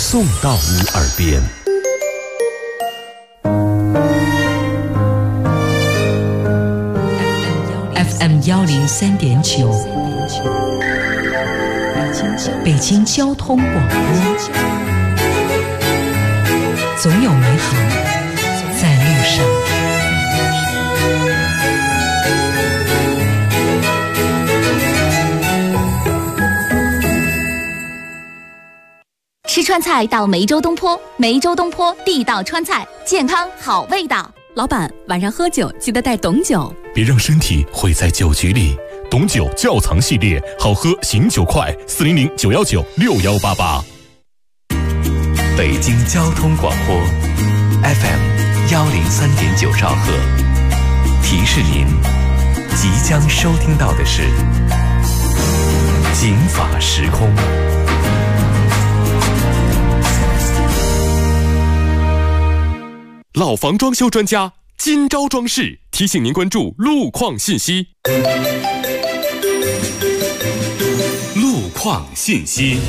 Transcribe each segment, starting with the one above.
送到你耳边。 FM 103.9，北京交通广播，总有美好在路上。 吃川菜到梅州东坡，梅州东坡地道川菜，健康好味道。 老板，晚上喝酒记得带董酒， 别让身体毁在酒局里。董酒窖藏系列，好喝醒酒快，400-919-6188。 北京交通广播 FM 103.9兆赫，提示您即将收听到的是警法时空。 老房装修专家金招装饰提醒您关注路况信息。路况信息，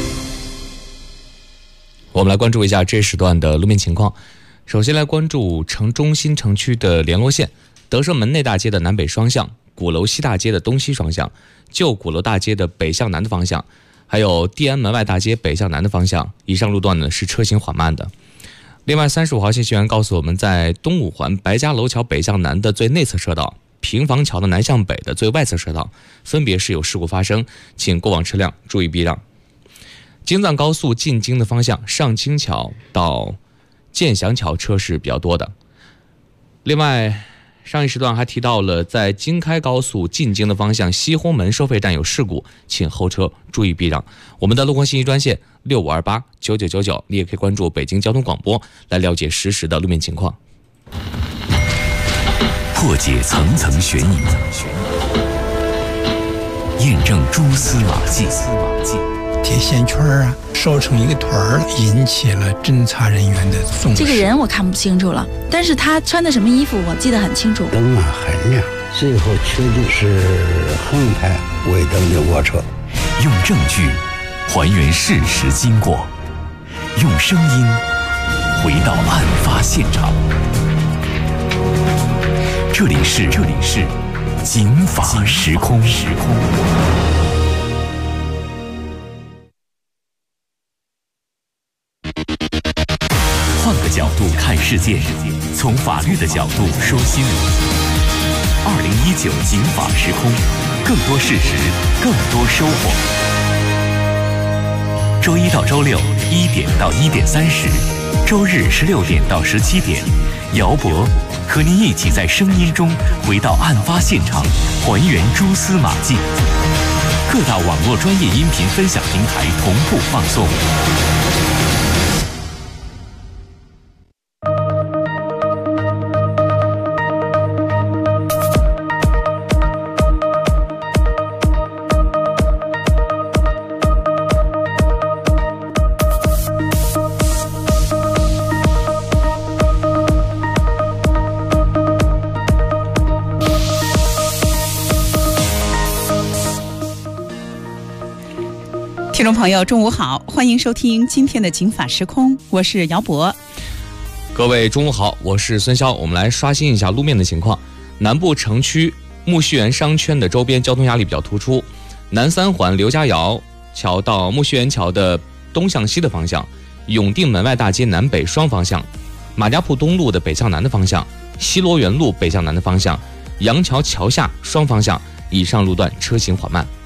我们来关注一下这时段的路面情况。首先来关注城中心城区的联络线，德胜门内大街的南北双向，鼓楼西大街的东西双向，旧鼓楼大街的北向南的方向，还有地安门外大街北向南的方向，以上路段呢是车行缓慢的。另外35号信息员告诉我们，在东五环白家楼桥北向南的最内侧车道，平房桥的南向北的最外侧车道，分别是有事故发生，请过往车辆注意避让。京藏高速进京的方向，上清桥到建祥桥车是比较多的。另外上一时段还提到了，在京开高速进京的方向，西红门收费站有事故，请后车注意避让。我们的路况信息专线65289999，你也可以关注北京交通广播来了解实时的路面情况。 破解层层悬疑，验证蛛丝马迹。 铁线圈啊，烧成一个团儿，引起了侦查人员的重视。 这个人我看不清楚了，但是他穿的什么衣服我记得很清楚。 灯啊很亮，最后确定是横排尾灯的卧车。 用证据还原事实经过，用声音回到案发现场。这里是警法时空。换个角度看世界，从法律的角度说新闻。2019警法时空，更多事实，更多收获。周一到周六1点到1点30，周日16点到17点，姚博和您一起在声音中回到案发现场，还原蛛丝马迹。各大网络专业音频分享平台同步放送。 听众朋友中午好，欢迎收听今天的警法时空，我是姚博。 各位中午好，我是孙潇。我们来刷新一下路面的情况。南部城区木樨园商圈的周边交通压力比较突出，南三环刘家窑桥到木樨园桥的东向西的方向，永定门外大街南北双方向，马家铺东路的北向南的方向，西罗园路北向南的方向，杨桥桥下双方向，以上路段车行缓慢。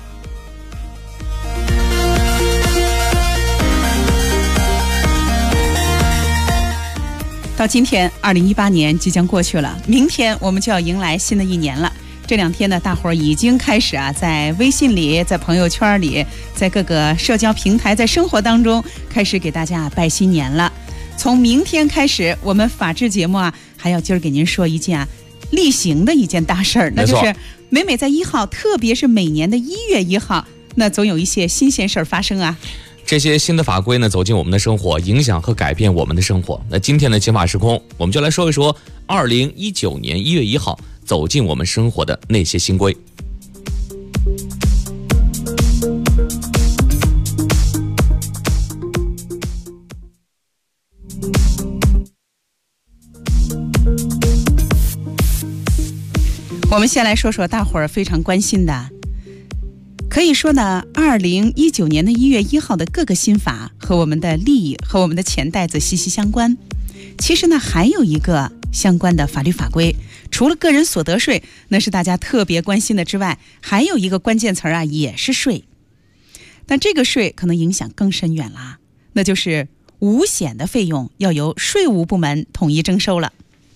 到今天2018年即将过去了，明天我们就要迎来新的一年了。这两天呢，大伙儿已经开始在微信里，在朋友圈里，在各个社交平台，在生活当中开始给大家拜新年了。从明天开始，我们法制节目还要今儿给您说一件例行的一件大事儿，那就是每在1号，特别是每年的1月1号，那总有一些新鲜事儿发生啊。 这些新的法规呢走进我们的生活，影响和改变我们的生活。那今天的警法时空，我们就来说一说2019年1月1号走进我们生活的那些新规。 我们先来说说大伙儿非常关心的，可以说呢，2019年的1月1号的各个新法和我们的利益和我们的钱袋子息息相关。其实呢，还有一个相关的法律法规，除了个人所得税，那是大家特别关心的之外，还有一个关键词啊，也是税。但这个税可能影响更深远啦，那就是五险的费用要由税务部门统一征收了。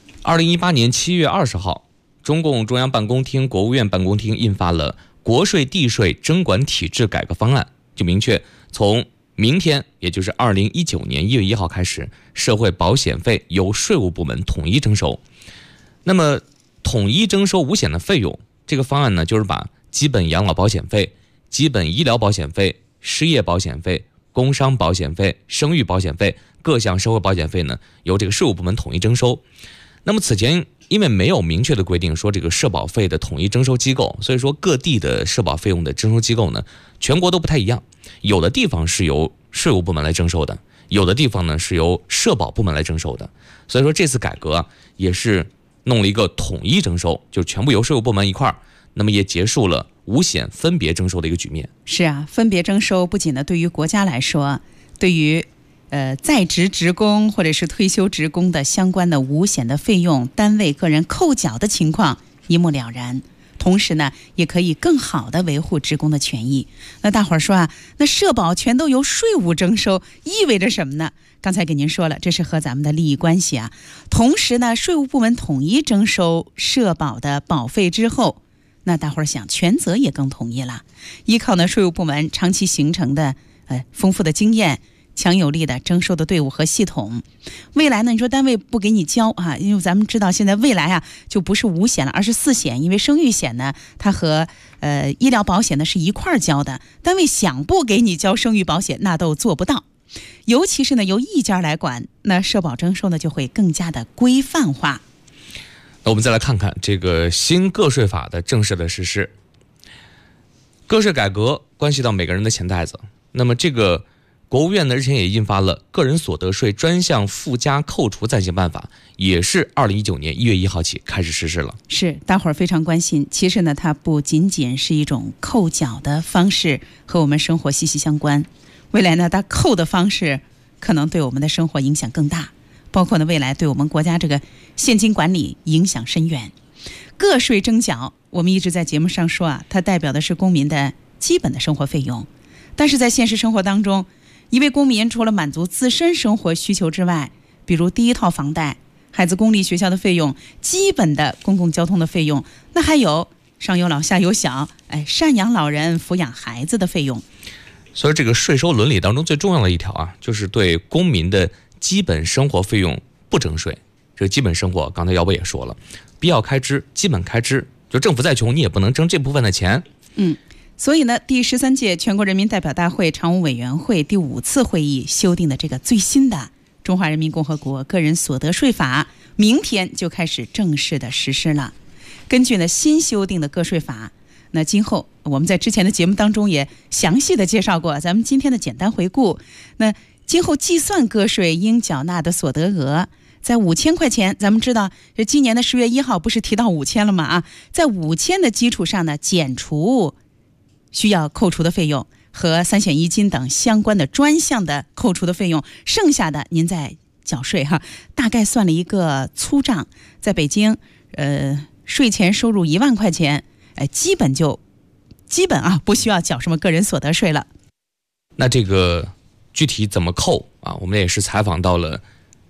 2018年7月20号，中共中央办公厅、国务院办公厅印发了《国税地税征管体制改革方案》，就明确从明天，也就是2019年1月1号开始，社会保险费由税务部门统一征收。那么，统一征收五险的费用，这个方案呢，就是把基本养老保险费、基本医疗保险费、失业保险费、工伤保险费、生育保险费、各项社会保险费呢，由这个税务部门统一征收。那么此前因为没有明确的规定说这个社保费的统一征收机构，所以说各地的社保费用的征收机构呢，全国都不太一样。有的地方是由税务部门来征收的，有的地方呢是由社保部门来征收的。所以说这次改革啊，也是弄了一个统一征收，就全部由税务部门一块儿，那么也结束了五险分别征收的一个局面。 是啊，分别征收不仅呢对于国家来说，对于在职职工或者是退休职工的相关的五险的费用，单位个人扣缴的情况一目了然。同时呢，也可以更好的维护职工的权益。那大伙儿说啊，那社保全都由税务征收，意味着什么呢？刚才给您说了，这是和咱们的利益关系啊。同时呢，税务部门统一征收社保的保费之后，那大伙儿想权责也更统一了。依靠呢税务部门长期形成的丰富的经验，强有力的征收的队伍和系统，未来呢，你说单位不给你交啊，因为咱们知道现在未来啊就不是五险了，而是四险，因为生育险呢，它和医疗保险呢是一块儿交的，单位想不给你交生育保险，那都做不到。尤其是呢由一家来管，那社保征收呢就会更加的规范化。 那我们再来看看这个新个税法的正式的实施。个税改革关系到每个人的钱袋子，那么这个国务院呢日前也印发了《个人所得税专项附加扣除暂行办法》，也是2019年1月1号起开始实施了。 是，大伙儿非常关心。其实呢，它不仅仅是一种扣缴的方式，和我们生活息息相关。未来呢，它扣的方式可能对我们的生活影响更大，包括呢未来对我们国家这个现金管理影响深远。个税征缴，我们一直在节目上说啊，它代表的是公民的基本的生活费用，但是在现实生活当中，一位公民除了满足自身生活需求之外，比如第一套房贷、孩子公立学校的费用、基本的公共交通的费用，那还有上有老下有小，赡养老人、抚养孩子的费用。 所以这个税收伦理当中最重要的一条啊，就是对公民的基本生活费用不征税。这个基本生活，刚才姚博也说了，必要开支、基本开支，就政府再穷，你也不能征这部分的钱。 所以呢，第13届全国人民代表大会常务委员会第5次会议修订的这个最新的《中华人民共和国个人所得税法》，明天就开始正式的实施了。根据呢新修订的个税法，那今后我们在之前的节目当中也详细的介绍过，咱们今天的简单回顾。那今后计算个税应缴纳的所得额，在5000块钱，咱们知道这今年的10月1号不是提到5000了吗？啊，在5000的基础上呢，减除需要扣除的费用和3险1金等相关的专项的扣除的费用，剩下的您再缴税哈。大概算了一个粗账，在北京，税前收入1万块钱，基本不需要缴什么个人所得税了。 那这个具体怎么扣啊？我们也是采访到了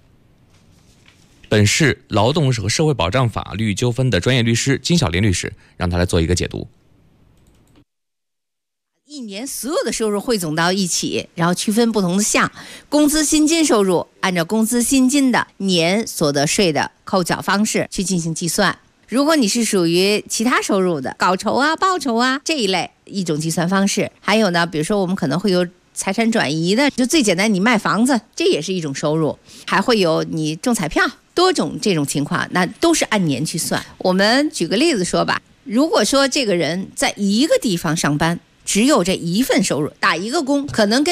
本市劳动和社会保障法律纠纷的专业律师金小林律师，让他来做一个解读。 一年所有的收入汇总到一起，然后区分不同的项，工资薪金收入按照工资薪金的年所得税的扣缴方式去进行计算。如果你是属于其他收入的稿酬啊、报酬啊这一类一种计算方式，还有呢，比如说我们可能会有财产转移的，就最简单，你卖房子这也是一种收入，还会有你中彩票，多种这种情况，那都是按年去算。我们举个例子说吧，如果说这个人在一个地方上班，只有这一份收入，打一个工，可能跟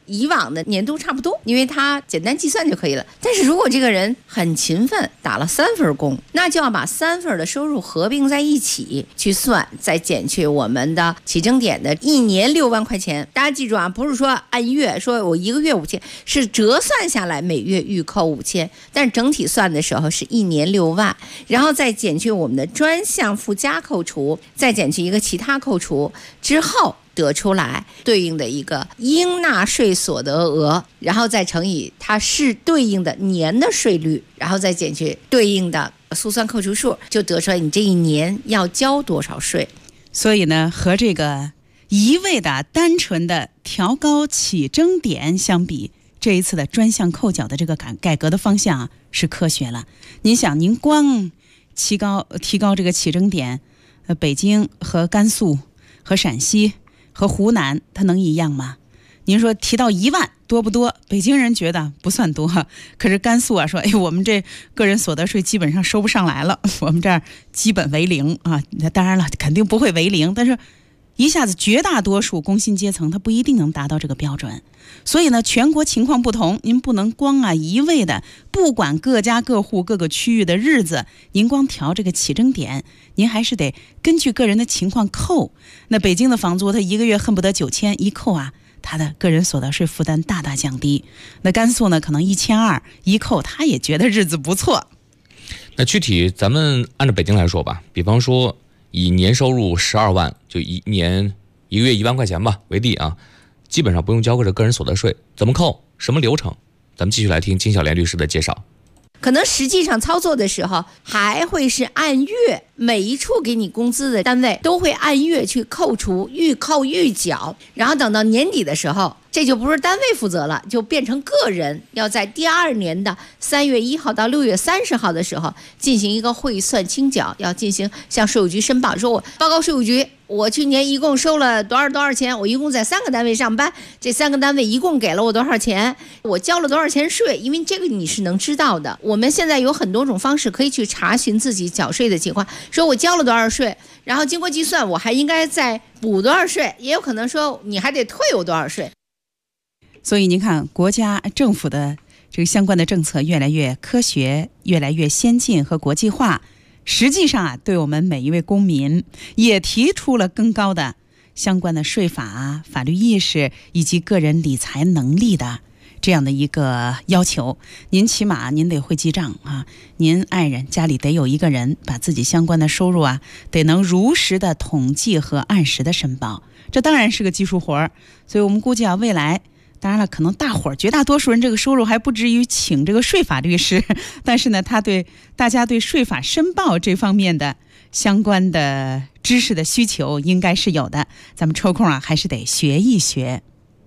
以往的年度差不多，因为它简单计算就可以了。但是如果这个人很勤奋，打了3份工，那就要把3份的收入合并在一起去算，再减去我们的起征点的1年6万块钱。大家记住啊，不是说按月说我1个月5000，是折算下来每月预扣5000，但是整体算的时候是1年6万，然后再减去我们的专项附加扣除，再减去一个其他扣除之后，得出来对应的一个应纳税所得额，然后再乘以它是对应的年的税率，然后再减去对应的速算扣除数，就得出来你这一年要交多少税。 所以呢，和这个一味的单纯的调高起征点相比，这一次的专项扣缴的这个改革的方向啊是科学了。您想，您光提高这个起征点，北京和甘肃和陕西和湖南它能一样吗？您说提到1万多不多？北京人觉得不算多，可是甘肃啊说，哎，我们这个人所得税基本上收不上来了，我们这儿基本为零啊。当然了，肯定不会为零，但是一下子绝大多数工薪阶层它不一定能达到这个标准。所以呢，全国情况不同，您不能光一味的不管各家各户各个区域的日子，您光调这个起征点，您还是得根据个人的情况扣。那北京的房租它1个月恨不得9000，一扣啊，他的个人所得税负担大大降低。那甘肃呢，可能1200，一扣他也觉得日子不错。 那具体咱们按照北京来说吧，比方说以年收入12万，就1个月1万块钱吧为例啊，基本上不用交个人所得税，怎么扣？什么流程？咱们继续来听金小莲律师的介绍。 可能实际上操作的时候还会是按月，每一处给你工资的单位都会按月去扣除，预扣预缴，然后等到年底的时候，这就不是单位负责了，就变成个人要在第2年的3月1号到6月30号的时候进行一个汇算清缴，要进行向税务局申报，说我报告税务局，我去年一共收了多少钱，我一共在3个单位上班，这3个单位一共给了我多少钱，我交了多少钱税，因为这个你是能知道的。我们现在有很多种方式可以去查询自己缴税的情况，说我交了多少税，然后经过计算我还应该再补多少税，也有可能说你还得退我多少税。 所以您看，国家政府的这个相关的政策越来越科学，越来越先进和国际化，实际上对我们每一位公民也提出了更高的相关的税法、法律意识以及个人理财能力的这样的一个要求。您起码您得会记账啊，您爱人家里得有一个人把自己相关的收入得能如实的统计和按时的申报，这当然是个技术活儿。所以我们估计未来当然了，可能绝大多数人这个收入还不至于请这个税法律师，但是呢，他对大家对税法申报这方面的相关的知识的需求应该是有的。咱们抽空还是得学一学。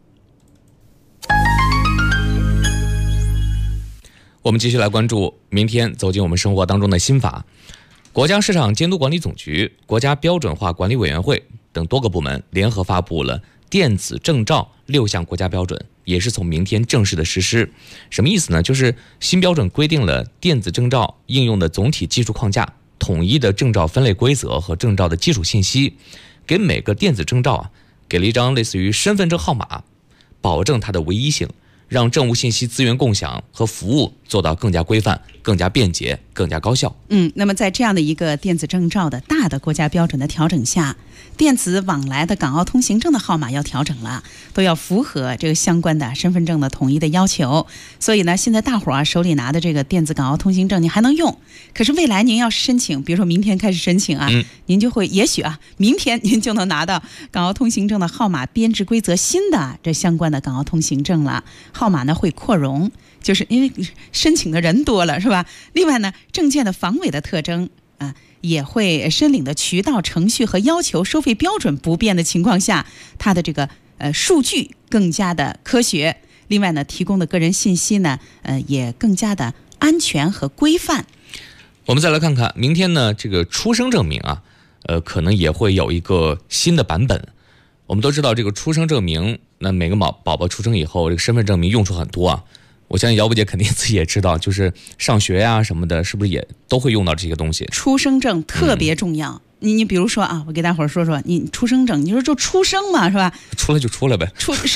我们继续来关注明天走进我们生活当中的新法。国家市场监督管理总局、国家标准化管理委员会等多个部门联合发布了电子证照6项国家标准，也是从明天正式的实施。什么意思呢？就是新标准规定了电子证照应用的总体技术框架、统一的证照分类规则和证照的基础信息，给每个电子证照给了一张类似于身份证号码，保证它的唯一性，让政务信息资源共享和服务做到更加规范、更加便捷、更加高效。 那么在这样的一个电子证照的大的国家标准的调整下，电子往来的港澳通行证的号码要调整了，都要符合这个相关的身份证的统一的要求。所以呢，现在大伙手里拿的这个电子港澳通行证你还能用，可是未来您要申请，比如说明天开始申请您就会也许明天您就能拿到港澳通行证的号码编制规则新的这相关的港澳通行证了，号码呢会扩容，就是因为申请的人多了，是吧？另外呢，证件的防伪的特征也会申领的渠道、程序和要求、收费标准不变的情况下，它的这个数据更加的科学。另外呢，提供的个人信息呢，也更加的安全和规范。 我们再来看看明天呢，这个出生证明可能也会有一个新的版本。我们都知道这个出生证明，那每个宝宝出生以后，这个身份证明用处很多我相信姚不姐肯定自己也知道，就是上学呀什么的，是不是也都会用到这些东西？ 出生证特别重要。你比如说我给大伙儿说说，你出生证，你说就出生嘛，是吧？ 出来就出来呗。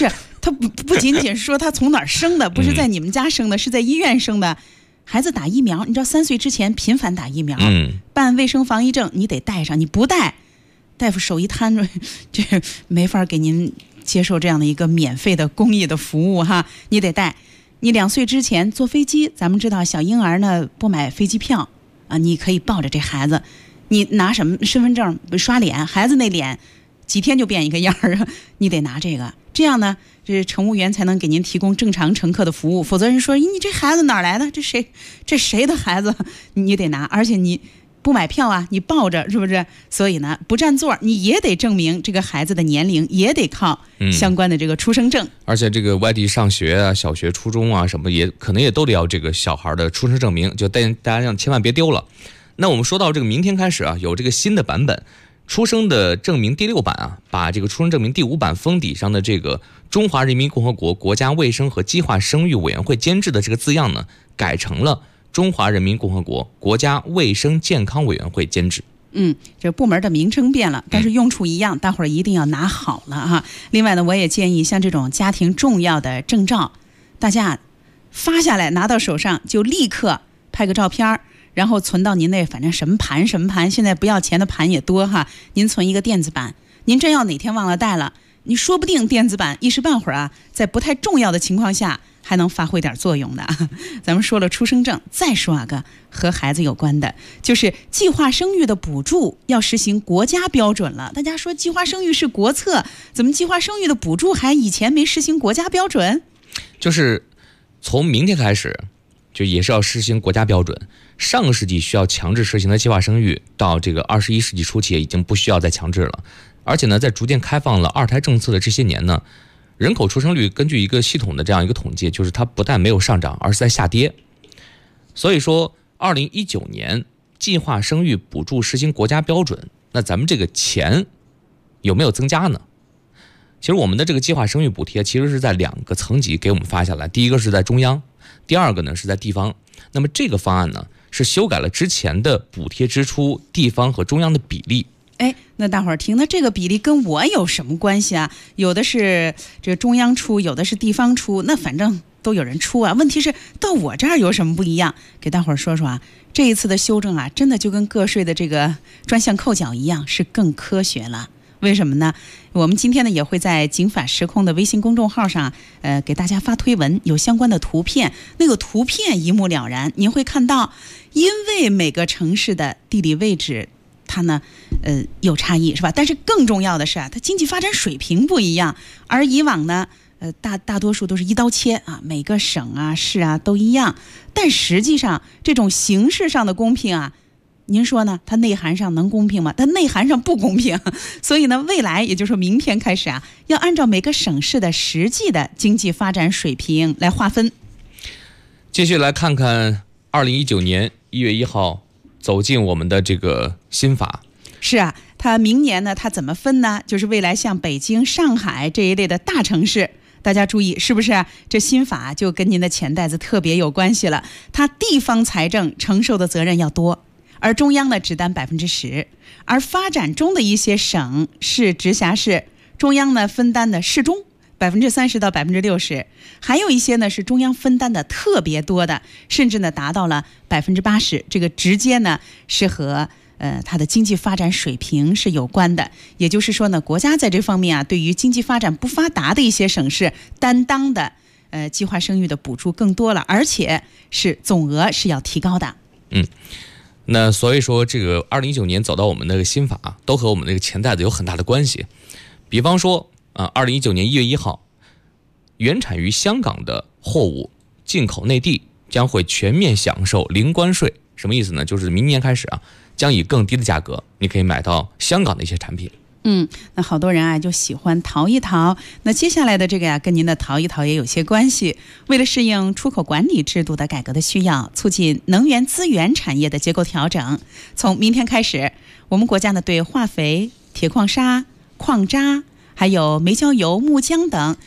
他不仅仅说他从哪儿生的，不是在你们家生的，是在医院生的。孩子打疫苗，你知道3岁之前频繁打疫苗，办卫生防疫证你得带上，你不带，大夫手一摊着，这没法给您接受这样的一个免费的公益的服务哈，你得带。你2岁之前坐飞机，咱们知道小婴儿呢不买飞机票啊，你可以抱着这孩子，你拿什么身份证刷脸，孩子那脸几天就变一个样儿，你得拿这个，这样呢，这乘务员才能给您提供正常乘客的服务。否则人说你这孩子哪儿来的？这谁的孩子？你得拿，而且你不买票啊，你抱着是不是？所以呢，不占座，你也得证明这个孩子的年龄，也得靠相关的这个出生证。 而且这个外地上学啊，小学、初中啊什么也可能也都得要这个小孩的出生证明，就大家让千万别丢了。那我们说到这个明天开始啊，有这个新的版本。出生的证明第6版啊，把这个出生证明第5版封底上的这个中华人民共和国国家卫生和计划生育委员会监制的这个字样呢，改成了中华人民共和国国家卫生健康委员会监制。 这部门的名称变了，但是用处一样，大伙儿一定要拿好了哈。另外呢，我也建议像这种家庭重要的证照，大家发下来拿到手上就立刻拍个照片，然后存到您那，反正什么盘，现在不要钱的盘也多哈。您存一个电子版，您真要哪天忘了带了，你说不定电子版一时半会儿啊，在不太重要的情况下还能发挥点作用的。咱们说了出生证，再说个和孩子有关的，就是计划生育的补助要实行国家标准了。大家说计划生育是国策，怎么计划生育的补助还以前没实行国家标准？ 就是从明天开始，就也是要实行国家标准。上个世纪需要强制实行的计划生育，到这个21世纪初期已经不需要再强制了。而且呢，在逐渐开放了2胎政策的这些年呢，人口出生率根据一个系统的这样一个统计，就是它不但没有上涨，而是在下跌。所以说2019年计划生育补助实行国家标准，那咱们这个钱有没有增加呢？其实我们的这个计划生育补贴其实是在2个层级给我们发下来，第一个是在中央，第二个呢是在地方。那么这个方案呢是修改了之前的补贴支出地方和中央的比例。 那大伙儿听，那这个比例跟我有什么关系啊？有的是这个中央出，有的是地方出，那反正都有人出啊。问题是到我这儿有什么不一样？给大伙儿说说啊，这一次的修正啊，真的就跟个税的这个专项扣缴一样，是更科学了。为什么呢？我们今天呢也会在警法时空的微信公众号上，给大家发推文，有相关的图片，那个图片一目了然，您会看到，因为每个城市的地理位置，它呢，有差异，是吧？但是更重要的是啊，它经济发展水平不一样，而以往呢，大多数都是一刀切啊，每个省啊、市啊都一样，但实际上这种形式上的公平啊。您说呢？它内涵上能公平吗？它内涵上不公平，所以呢，未来也就是说明天开始啊，要按照每个省市的实际的经济发展水平来划分。 继续来看看2019年1月1号走进我们的这个新法。 是啊，它明年呢，它怎么分呢？就是未来像北京、上海这一类的大城市。大家注意，是不是这新法就跟您的钱袋子特别有关系了？它地方财政承受的责任要多。而中央呢只担10%，而发展中的一些省市直辖市，中央呢分担的适中30%到60%，还有一些呢是中央分担的特别多的，甚至呢达到了80%，这个直接呢是和它的经济发展水平是有关的。也就是说呢，国家在这方面啊，对于经济发展不发达的一些省市担当的计划生育的补助更多了，而且是总额是要提高的。 那所以说这个2019年走到我们那个新法啊，都和我们那个钱袋子有很大的关系。比方说2019年1月1号，原产于香港的货物进口内地将会全面享受零关税。什么意思呢？就是明年开始啊，将以更低的价格你可以买到香港的一些产品。 那好多人啊就喜欢淘一淘。那接下来的这个呀，跟您的淘一淘也有些关系。为了适应出口管理制度的改革的需要，促进能源资源产业的结构调整，从明天开始，我们国家呢对化肥、铁矿砂、矿渣，还有煤焦油、木浆等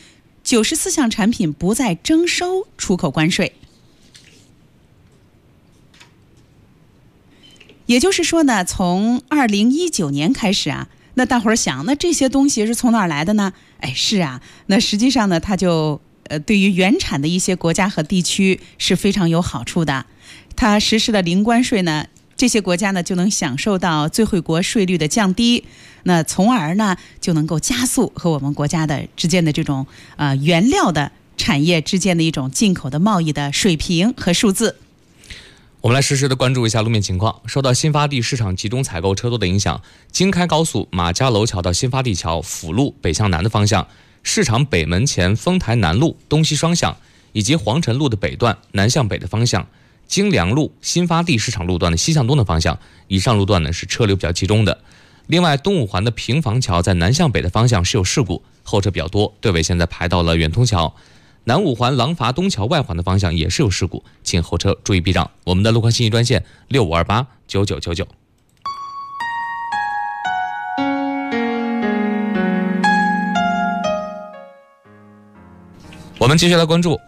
94项产品不再征收出口关税。也就是说呢，从2019年开始啊。 那大伙儿想，那这些东西是从哪儿来的呢？哎，是啊，那实际上呢，它就对于原产的一些国家和地区是非常有好处的。它实施了零关税呢，这些国家呢就能享受到最惠国税率的降低，那从而呢就能够加速和我们国家的之间的这种原料的产业之间的一种进口的贸易的水平和数字。 我们来实时的关注一下路面情况。受到新发地市场集中采购车多的影响，京开高速马家楼桥到新发地桥辅路北向南的方向，市场北门前丰台南路东西双向，以及黄辰路的北段南向北的方向，京良路新发地市场路段的西向东的方向，以上路段呢是车流比较集中的。另外，东五环的平房桥在南向北的方向是有事故，后车比较多，队尾现在排到了远通桥。南五环廊坊东桥外环的方向也是有事故，请后车注意避让。我们的路况信息专线65289999。我们接下来关注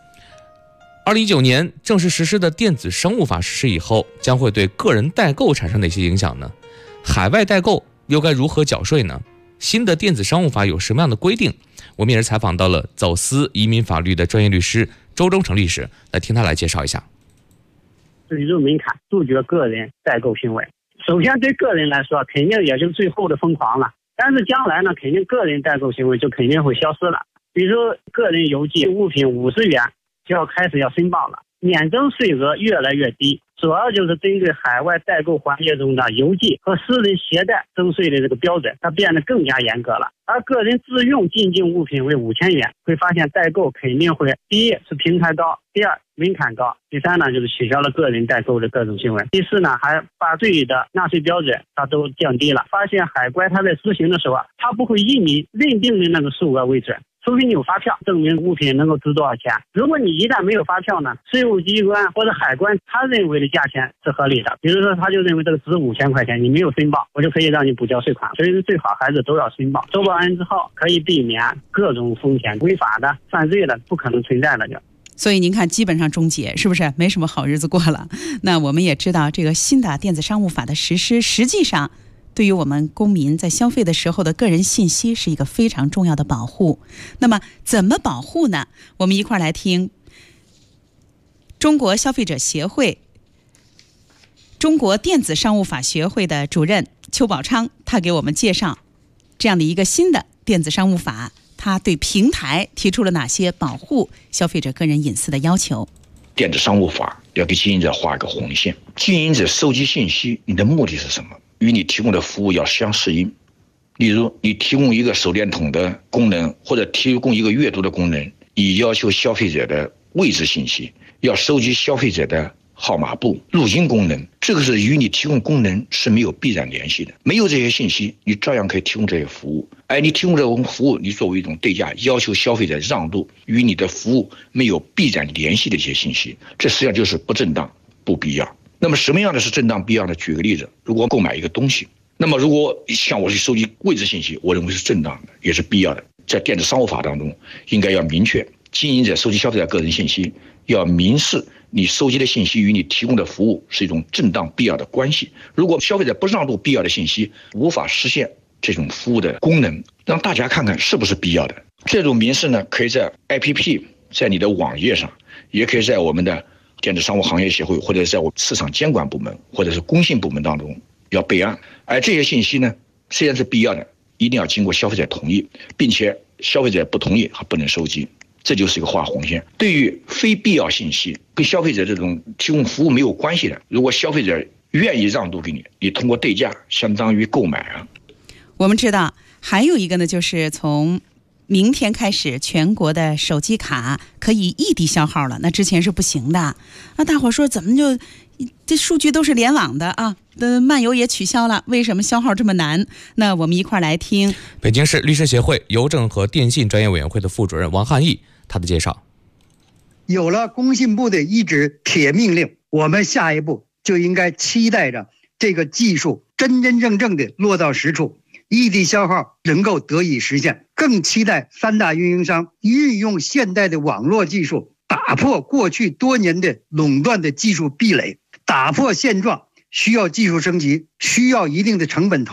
2019年正式实施的电子商务法实施以后，将会对个人代购产生哪些影响呢？海外代购又该如何缴税呢？新的电子商务法有什么样的规定？我们也是采访到了走私移民法律的专业律师周忠成律师，来听他来介绍一下。 税入门槛，杜绝个人代购行为。首先对个人来说，肯定也就是最后的疯狂了，但是将来呢，肯定个人代购行为就肯定会消失了。比如说个人邮寄物品50元就要开始要申报了，免征税额越来越低，主要就是针对海外代购环节中的邮寄和私人携带征税的这个标准，它变得更加严格了。而个人自用进境物品为5000元，会发现代购肯定会，第一是平台高，第二门槛高，第三呢就是取消了个人代购的各种行为，第四呢还把税的纳税标准它都降低了。发现海关它在执行的时候啊，它不会以你认定的那个数额为准，除非你有发票证明物品能够值多少钱。如果你一旦没有发票呢，税务机关或者海关他认为的价钱是合理的，比如说他就认为这个值5000块钱，你没有申报，我就可以让你补交税款。所以最好还是都要申报，收报完之后可以避免各种风险，违法的犯罪的不可能存在了就。 所以您看，基本上终结，是不是没什么好日子过了？那我们也知道，这个新的电子商务法的实施，实际上对于我们公民在消费的时候的个人信息是一个非常重要的保护。那么怎么保护呢？我们一块儿来听中国消费者协会、中国电子商务法学会的主任邱宝昌，他给我们介绍这样的一个新的电子商务法，他对平台提出了哪些保护消费者个人隐私的要求。 电子商务法要给经营者画一个红线，经营者收集信息，你的目的是什么？与你提供的服务要相适应。例如，你提供一个手电筒的功能，或者提供一个阅读的功能，你要求消费者的位置信息，要收集消费者的号码簿、录音功能，这个是与你提供功能是没有必然联系的。没有这些信息，你照样可以提供这些服务。而你提供这种服务，你作为一种对价，要求消费者让渡与你的服务没有必然联系的一些信息，这实际上就是不正当、不必要。那么什么样的是正当必要的？举个例子，如果购买一个东西，那么如果向我去收集位置信息，我认为是正当的，也是必要的。在电子商务法当中，应该要明确，经营者收集消费者个人信息，要明示你收集的信息与你提供的服务是一种正当必要的关系。如果消费者不让渡必要的信息，无法实现这种服务的功能，让大家看看是不是必要的。这种明示呢，可以在 APP， 在你的网页上，也可以在我们的电子商务行业协会，或者在我市场监管部门，或者是工信部门当中要备案。而这些信息呢，虽然是必要的，一定要经过消费者同意，并且消费者不同意还不能收集，这就是一个画红线。对于非必要信息，跟消费者这种提供服务没有关系的，如果消费者愿意让渡给你，你通过对价相当于购买啊。 我们知道还有一个呢，就是从明天开始，全国的手机卡可以异地消耗了，那之前是不行的。那大伙说怎么就这数据都是联网的啊？漫游也取消了，为什么消耗这么难？那我们一块来听北京市律师协会邮政和电信专业委员会的副主任王汉义他的介绍。 有了工信部的一纸铁命令，我们下一步就应该期待着这个技术真真正正的落到实处，异地消耗能够得以实现，更期待三大运营商运用现代的网络技术，打破过去多年的垄断的技术壁垒。打破现状需要技术升级，需要一定的成本投入。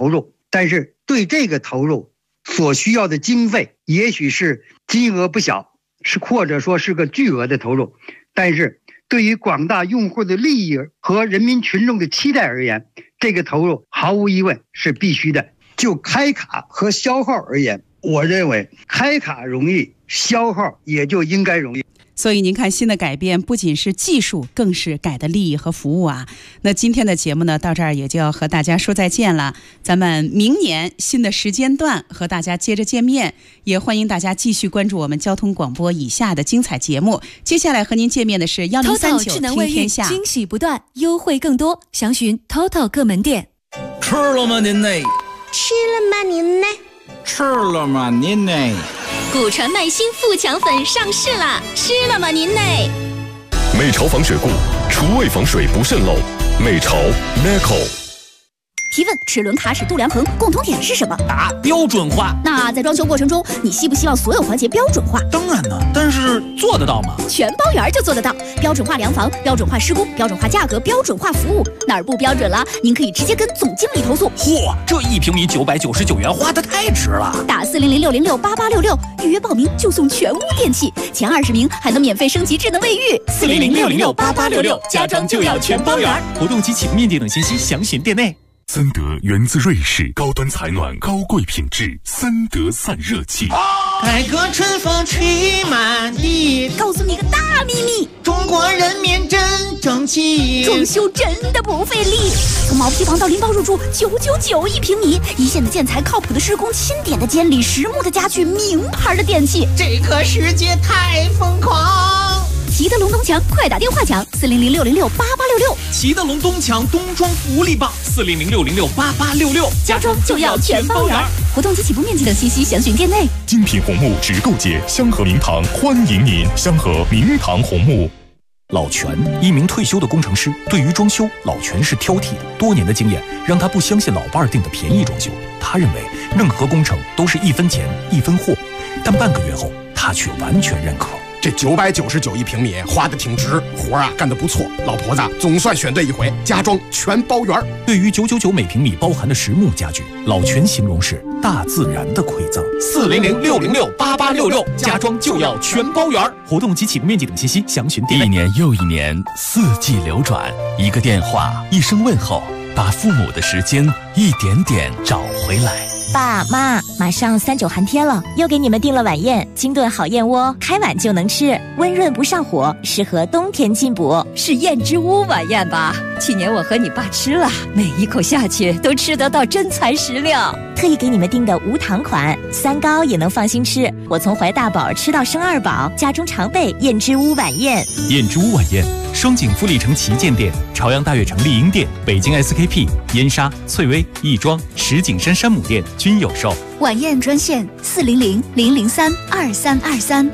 但是对这个投入所需要的经费，也许是金额不小，或者说是个巨额的投入，但是对于广大用户的利益和人民群众的期待而言，这个投入毫无疑问是必须的。就开卡和消耗而言，我认为开卡容易，消耗也就应该容易。 所以您看，新的改变不仅是技术，更是改的利益和服务啊。那今天的节目呢，到这儿也就要和大家说再见了。咱们明年新的时间段和大家接着见面，也欢迎大家继续关注我们交通广播以下的精彩节目。接下来和您见面的是1039 智能卫浴， 听天下， 惊喜不断，优惠更多，详询 TOTO 各门店。 吃了吗您呢？ 吃了吗您呢？ 吃了吗您呢？ 古传麦新富强粉上市了，吃了吗您呢？ 美潮防水固，厨卫防水不渗漏。美潮 Neco。 提问：齿轮卡驶度量衡共同点是什么？ 答：标准化。 那在装修过程中，你希不希望所有环节标准化？ 当然呢，但是做得到吗？ 全包圆就做得到，标准化量房、标准化施工、标准化价格、标准化服务，哪儿不标准了，您可以直接跟总经理投诉。 嚯，这1平米999元花得太值了！ 打400-606-8866预约报名就送全屋电器，前20名还能免费升级智能卫浴。 400-606-8866，家装就要全包圆。活动及启动面店等信息详询店内。 森德源自瑞士，高端采暖，高贵品质，森德散热器。 改革春风吹满地， 告诉你个大秘密， 中国人民真争气， 装修真的不费力。从毛坯房到拎包入住，9991平米，一线的建材，靠谱的施工，钦点的监理，实木的家具，名牌的电器， 这个世界太疯狂。 齐德龙东墙，快打电话抢400-606-8866。 齐德龙东墙冬装福利棒，400-606-8866， 家装就要全包圆。活动及起步面积等信息详询店内。 精品红木直购节，香河明堂欢迎您，香河明堂红木。 老全，一名退休的工程师，对于装修，老全是挑剔的。多年的经验让他不相信老伴儿订的便宜装修，他认为任何工程都是1分钱1分货。但半个月后，他却完全认可。 这999 1平米花得挺值，活啊干得不错，老婆子总算选对一回，家装全包圆。 对于999每平米包含的实木家具，老全形容是大自然的馈赠。 400-606-8866，家装就要全包圆。 活动及起步面积等信息详询店内。1年又1年，4季流转，一个电话，一声问候，把父母的时间一点点找回来。 爸妈，马上3、9寒天了，又给你们订了晚宴，清炖好燕窝，开碗就能吃，温润不上火，适合冬天进补。 是燕之屋晚宴吧？去年我和你爸吃了，每一口下去都吃得到真材实料。 特意给你们订的无糖款，3高也能放心吃。我从怀大宝吃到生2宝，家中常备燕之屋晚宴。 燕之屋晚宴，双井富力城旗舰店、朝阳大悦城丽婴店、北京 SKP、燕莎、翠微、亦庄、石景山山姆店均有售。 晚宴专线400-003-2323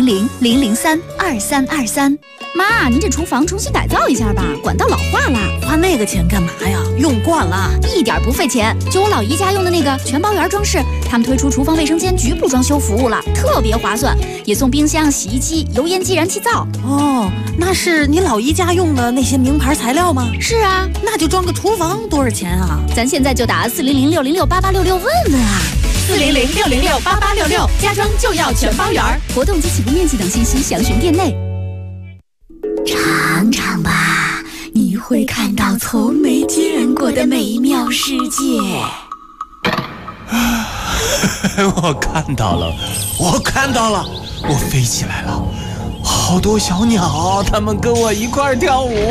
400-003-2323。妈，您这厨房重新改造一下吧，管道老化了。 花那个钱干嘛呀？用惯了， 一点不费钱。就我老姨家用的那个全包圆装饰，他们推出厨房卫生间局部装修服务了，特别划算，也送冰箱、洗衣机、油烟机、燃气灶。 哦，那是你老姨家用的那些名牌材料吗？ 是啊， 那就装个厨房多少钱啊？ 咱现在就打400-606-8866问问啊。 400-606-8866，家装就要全包圆。 活动及起步面积等信息详询店内。尝尝吧，你会看到从没见过的美妙世界。 我看到了，我飞起来了，好多小鸟，它们跟我一块儿跳舞。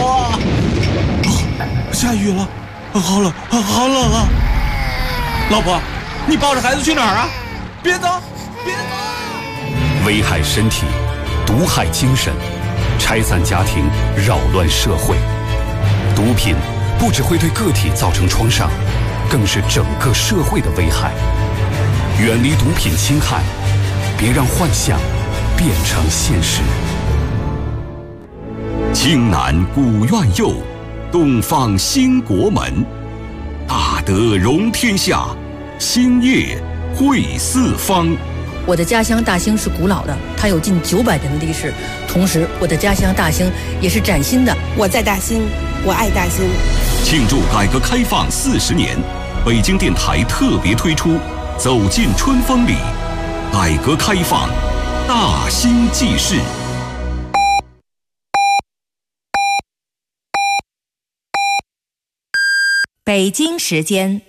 下雨了，好冷啊！老婆，你抱着孩子去哪儿啊？别走！ 危害身体，毒害精神，拆散家庭，扰乱社会。毒品不只会对个体造成创伤，更是整个社会的危害。远离毒品侵害，别让幻想变成现实。京南古院佑，东方兴国门，大德容天下，兴业汇四方。 我的家乡大兴是古老的，它有近900年的历史。同时，我的家乡大兴也是崭新的。 我在大兴，我爱大兴。 庆祝改革开放40年， 北京电台特别推出《走进春风里》，改革开放大兴记事。 北京时间